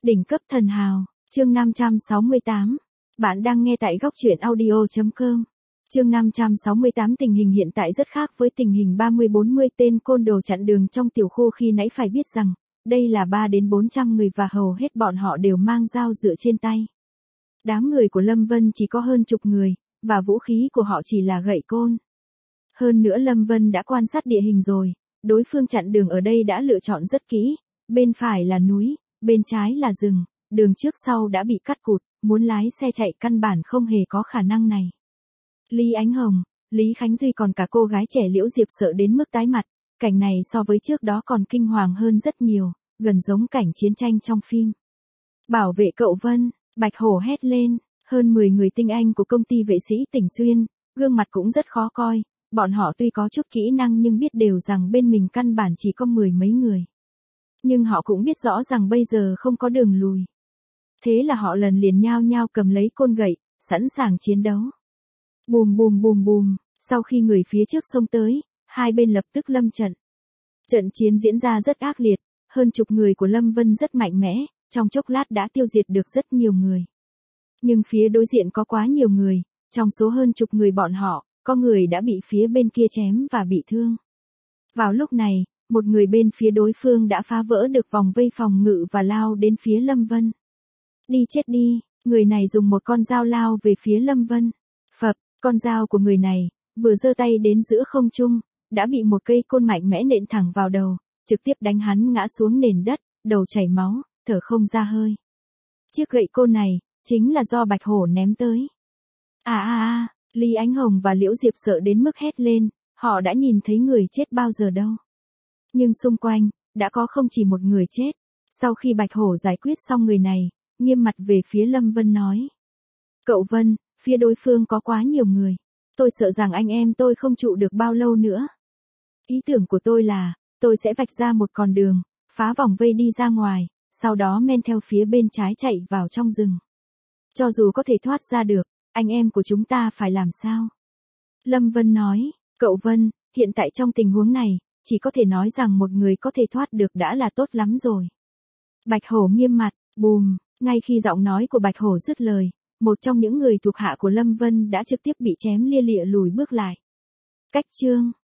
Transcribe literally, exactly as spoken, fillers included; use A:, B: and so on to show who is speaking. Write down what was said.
A: Đỉnh cấp thần hào, chương năm trăm sáu mươi tám. Bạn đang nghe tại góc truyện audio chấm com. Chương năm trăm sáu mươi tám. Tình hình hiện tại rất khác với tình hình ba mươi bốn mươi tên côn đồ chặn đường trong tiểu khu khi nãy, phải biết rằng, đây là ba đến bốn trăm người và hầu hết bọn họ đều mang dao dựa trên tay. Đám người của Lâm Vân chỉ có hơn chục người, và vũ khí của họ chỉ là gậy côn. Hơn nữa Lâm Vân đã quan sát địa hình rồi, đối phương chặn đường ở đây đã lựa chọn rất kỹ, bên phải là núi, bên trái là rừng, đường trước sau đã bị cắt cụt, muốn lái xe chạy căn bản không hề có khả năng này. Lý Ánh Hồng, Lý Khánh Duy còn cả cô gái trẻ Liễu Diệp sợ đến mức tái mặt, cảnh này so với trước đó còn kinh hoàng hơn rất nhiều, gần giống cảnh chiến tranh trong phim. Bảo vệ cậu Vân, Bạch Hổ hét lên, hơn mười người tinh anh của công ty vệ sĩ Tỉnh Xuyên, gương mặt cũng rất khó coi, bọn họ tuy có chút kỹ năng nhưng biết đều rằng bên mình căn bản chỉ có mười mấy người. Nhưng họ cũng biết rõ rằng bây giờ không có đường lùi. Thế là họ lần liền nhao nhao cầm lấy côn gậy, sẵn sàng chiến đấu. Bùm bùm bùm bùm, sau khi người phía trước xông tới, hai bên lập tức lâm trận. Trận chiến diễn ra rất ác liệt, hơn chục người của Lâm Vân rất mạnh mẽ, trong chốc lát đã tiêu diệt được rất nhiều người. Nhưng phía đối diện có quá nhiều người, trong số hơn chục người bọn họ, có người đã bị phía bên kia chém và bị thương. Vào lúc này, một người bên phía đối phương đã phá vỡ được vòng vây phòng ngự và lao đến phía Lâm Vân. Đi chết đi, người này dùng một con dao lao về phía Lâm Vân. Phập, con dao của người này, vừa giơ tay đến giữa không trung, đã bị một cây côn mạnh mẽ nện thẳng vào đầu, trực tiếp đánh hắn ngã xuống nền đất, đầu chảy máu, thở không ra hơi. Chiếc gậy côn này, chính là do Bạch Hổ ném tới. À à à, Lý Ánh Hồng và Liễu Diệp sợ đến mức hét lên, họ đã nhìn thấy người chết bao giờ đâu. Nhưng xung quanh, đã có không chỉ một người chết. Sau khi Bạch Hổ giải quyết xong người này, nghiêm mặt về phía Lâm Vân nói. Cậu Vân, phía đối phương có quá nhiều người. Tôi sợ rằng anh em tôi không trụ được bao lâu nữa. Ý tưởng của tôi là, tôi sẽ vạch ra một con đường, phá vòng vây đi ra ngoài, sau đó men theo phía bên trái chạy vào trong rừng. Cho dù có thể thoát ra được, anh em của chúng ta phải làm sao? Lâm Vân nói, cậu Vân, hiện tại trong tình huống này, chỉ có thể nói rằng một người có thể thoát được đã là tốt lắm rồi. Bạch Hổ nghiêm mặt, bùm, ngay khi giọng nói của Bạch Hổ dứt lời, một trong những người thuộc hạ của Lâm Vân đã trực tiếp bị chém lia lịa lùi bước lại. Cách chương